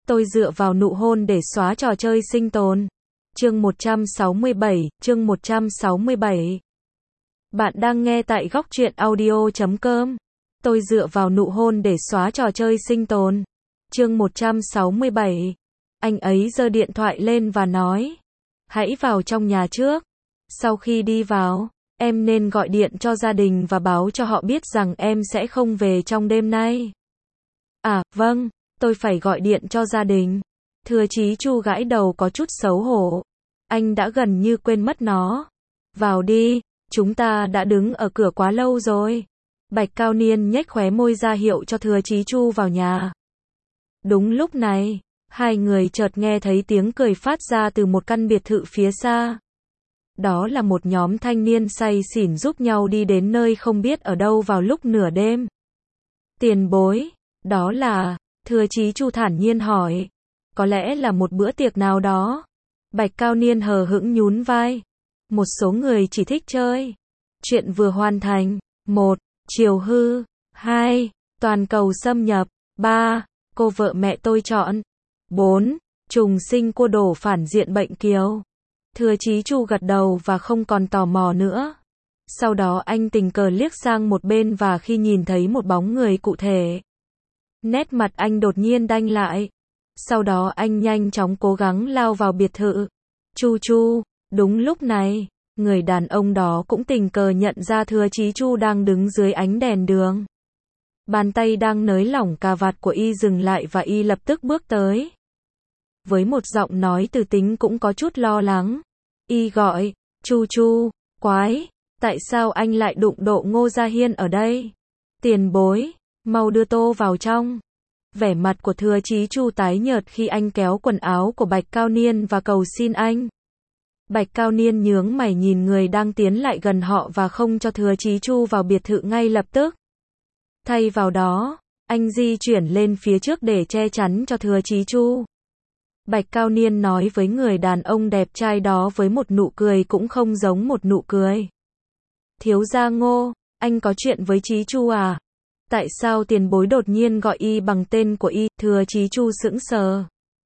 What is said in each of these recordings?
Tôi dựa vào nụ hôn để xóa trò chơi sinh tồn. Chương 167. Bạn đang nghe tại góc truyện audio.com. Tôi dựa vào nụ hôn để xóa trò chơi sinh tồn. Chương 167. Anh ấy giơ điện thoại lên và nói: hãy vào trong nhà trước. Sau khi đi vào, em nên gọi điện cho gia đình và báo cho họ biết rằng em sẽ không về trong đêm nay. À, vâng, tôi phải gọi điện cho gia đình. Thừa Chí Chu gãi đầu có chút xấu hổ. Anh đã gần như quên mất nó. Vào đi, chúng ta đã đứng ở cửa quá lâu rồi. Bạch Cao Niên nhếch khóe môi ra hiệu cho Thừa Chí Chu vào nhà. Đúng lúc này, hai người chợt nghe thấy tiếng cười phát ra từ một căn biệt thự phía xa. Đó là một nhóm thanh niên say xỉn giúp nhau đi đến nơi không biết ở đâu vào lúc nửa đêm. Tiền bối, đó là... Thừa Chí Chu thản nhiên hỏi. Có lẽ là một bữa tiệc nào đó. Bạch Cao Niên hờ hững nhún vai. Một số người chỉ thích chơi. Chuyện vừa hoàn thành. 1. Triều hư. 2. Toàn cầu xâm nhập. 3. Cô vợ mẹ tôi chọn. 4. Trùng sinh cua đổ phản diện bệnh kiều. Thừa Chí Chu gật đầu và không còn tò mò nữa. Sau đó anh tình cờ liếc sang một bên và khi nhìn thấy một bóng người cụ thể, nét mặt anh đột nhiên đanh lại. Sau đó anh nhanh chóng cố gắng lao vào biệt thự. Chu Chu, đúng lúc này, người đàn ông đó cũng tình cờ nhận ra Thừa Chí Chu đang đứng dưới ánh đèn đường. Bàn tay đang nới lỏng cà vạt của y dừng lại và y lập tức bước tới. Với một giọng nói từ tính cũng có chút lo lắng, y gọi: Chu Chu, quái, tại sao anh lại đụng độ Ngô Gia Hiên ở đây? Tiền bối, mau đưa tô vào trong. Vẻ mặt của Thừa Chí Chu tái nhợt khi anh kéo quần áo của Bạch Cao Niên và cầu xin anh. Bạch Cao Niên nhướng mày nhìn người đang tiến lại gần họ và không cho Thừa Chí Chu vào biệt thự ngay lập tức. Thay vào đó, anh di chuyển lên phía trước để che chắn cho Thừa Chí Chu. Bạch Cao Niên nói với người đàn ông đẹp trai đó với một nụ cười cũng không giống một nụ cười. Thiếu gia Ngô, anh có chuyện với Chí Chu à? Tại sao tiền bối đột nhiên gọi y bằng tên của y? Thừa Chí Chu sững sờ.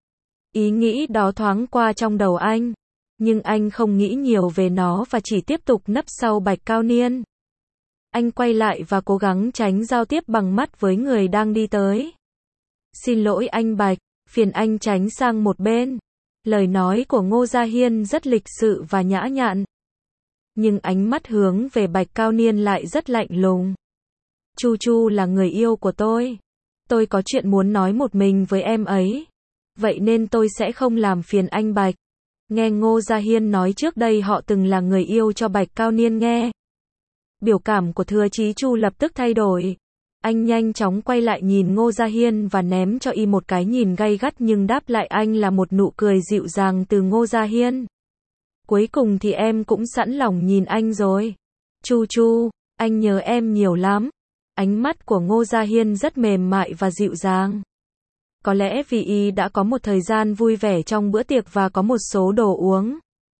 Ý nghĩ đó thoáng qua trong đầu anh, nhưng anh không nghĩ nhiều về nó và chỉ tiếp tục nấp sau Bạch Cao Niên. Anh quay lại và cố gắng tránh giao tiếp bằng mắt với người đang đi tới. Xin lỗi anh Bạch, phiền anh tránh sang một bên. Lời nói của Ngô Gia Hiên rất lịch sự và nhã nhặn, nhưng ánh mắt hướng về Bạch Cao Niên lại rất lạnh lùng. Chu Chu là người yêu của tôi. Tôi có chuyện muốn nói một mình với em ấy. Vậy nên tôi sẽ không làm phiền anh Bạch. Nghe Ngô Gia Hiên nói trước đây họ từng là người yêu cho Bạch Cao Niên nghe. Biểu cảm của Thừa Chí Chu lập tức thay đổi. Anh nhanh chóng quay lại nhìn Ngô Gia Hiên và ném cho y một cái nhìn gay gắt, nhưng đáp lại anh là một nụ cười dịu dàng từ Ngô Gia Hiên. Cuối cùng thì em cũng sẵn lòng nhìn anh rồi. Chu Chu, anh nhớ em nhiều lắm. Ánh mắt của Ngô Gia Hiên rất mềm mại và dịu dàng. Có lẽ vì y đã có một thời gian vui vẻ trong bữa tiệc và có một số đồ uống.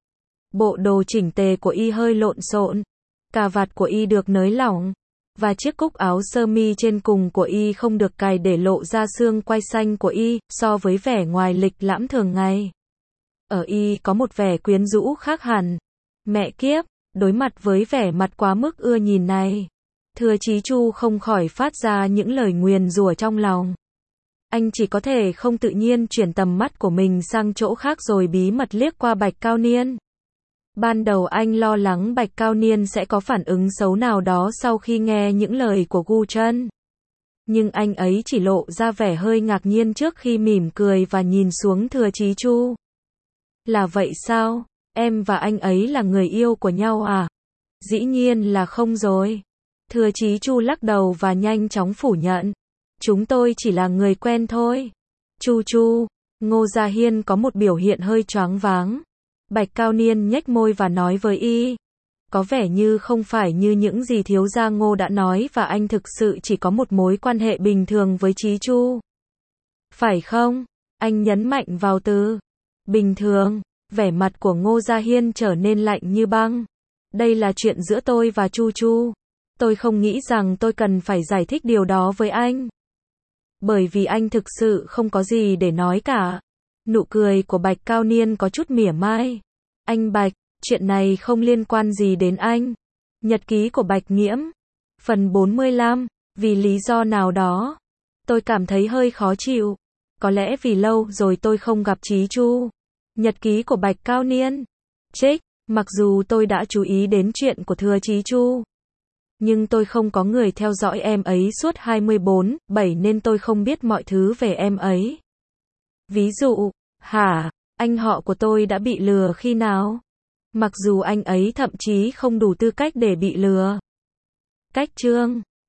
Bộ đồ chỉnh tề của y hơi lộn xộn, cà vạt của y được nới lỏng, và chiếc cúc áo sơ mi trên cùng của y không được cài để lộ ra xương quai xanh của y, so với vẻ ngoài lịch lãm thường ngày. Ở y có một vẻ quyến rũ khác hẳn. Mẹ kiếp, đối mặt với vẻ mặt quá mức ưa nhìn này, Thừa Chí Chu không khỏi phát ra những lời nguyền rủa trong lòng. Anh chỉ có thể không tự nhiên chuyển tầm mắt của mình sang chỗ khác rồi bí mật liếc qua Bạch Cao Niên. Ban đầu anh lo lắng Bạch Cao Niên sẽ có phản ứng xấu nào đó sau khi nghe những lời của Gu Trân. Nhưng anh ấy chỉ lộ ra vẻ hơi ngạc nhiên trước khi mỉm cười và nhìn xuống Thừa Chí Chu. Là vậy sao? Em và anh ấy là người yêu của nhau à? Dĩ nhiên là không rồi. Thừa Chí Chu lắc đầu và nhanh chóng phủ nhận. Chúng tôi chỉ là người quen thôi. Chu Chu, Ngô Gia Hiên có một biểu hiện hơi choáng váng. Bạch Cao Niên nhếch môi và nói với y. Có vẻ như không phải như những gì thiếu gia Ngô đã nói và anh thực sự chỉ có một mối quan hệ bình thường với Chí Chu. Phải không? Anh nhấn mạnh vào từ bình thường. Vẻ mặt của Ngô Gia Hiên trở nên lạnh như băng. Đây là chuyện giữa tôi và Chu Chu. Tôi không nghĩ rằng tôi cần phải giải thích điều đó với anh. Bởi vì anh thực sự không có gì để nói cả. Nụ cười của Bạch Cao Niên có chút mỉa mai. Anh Bạch, chuyện này không liên quan gì đến anh. Nhật ký của Bạch Nghiễm. Phần 45, vì lý do nào đó, tôi cảm thấy hơi khó chịu. Có lẽ vì lâu rồi tôi không gặp Chí Chu. Nhật ký của Bạch Cao Niên. Trích, mặc dù tôi đã chú ý đến chuyện của Thừa Chí Chu, nhưng tôi không có người theo dõi em ấy suốt 24/7 nên tôi không biết mọi thứ về em ấy. Ví dụ, hả, anh họ của tôi đã bị lừa khi nào? Mặc dù anh ấy thậm chí không đủ tư cách để bị lừa. Cách chương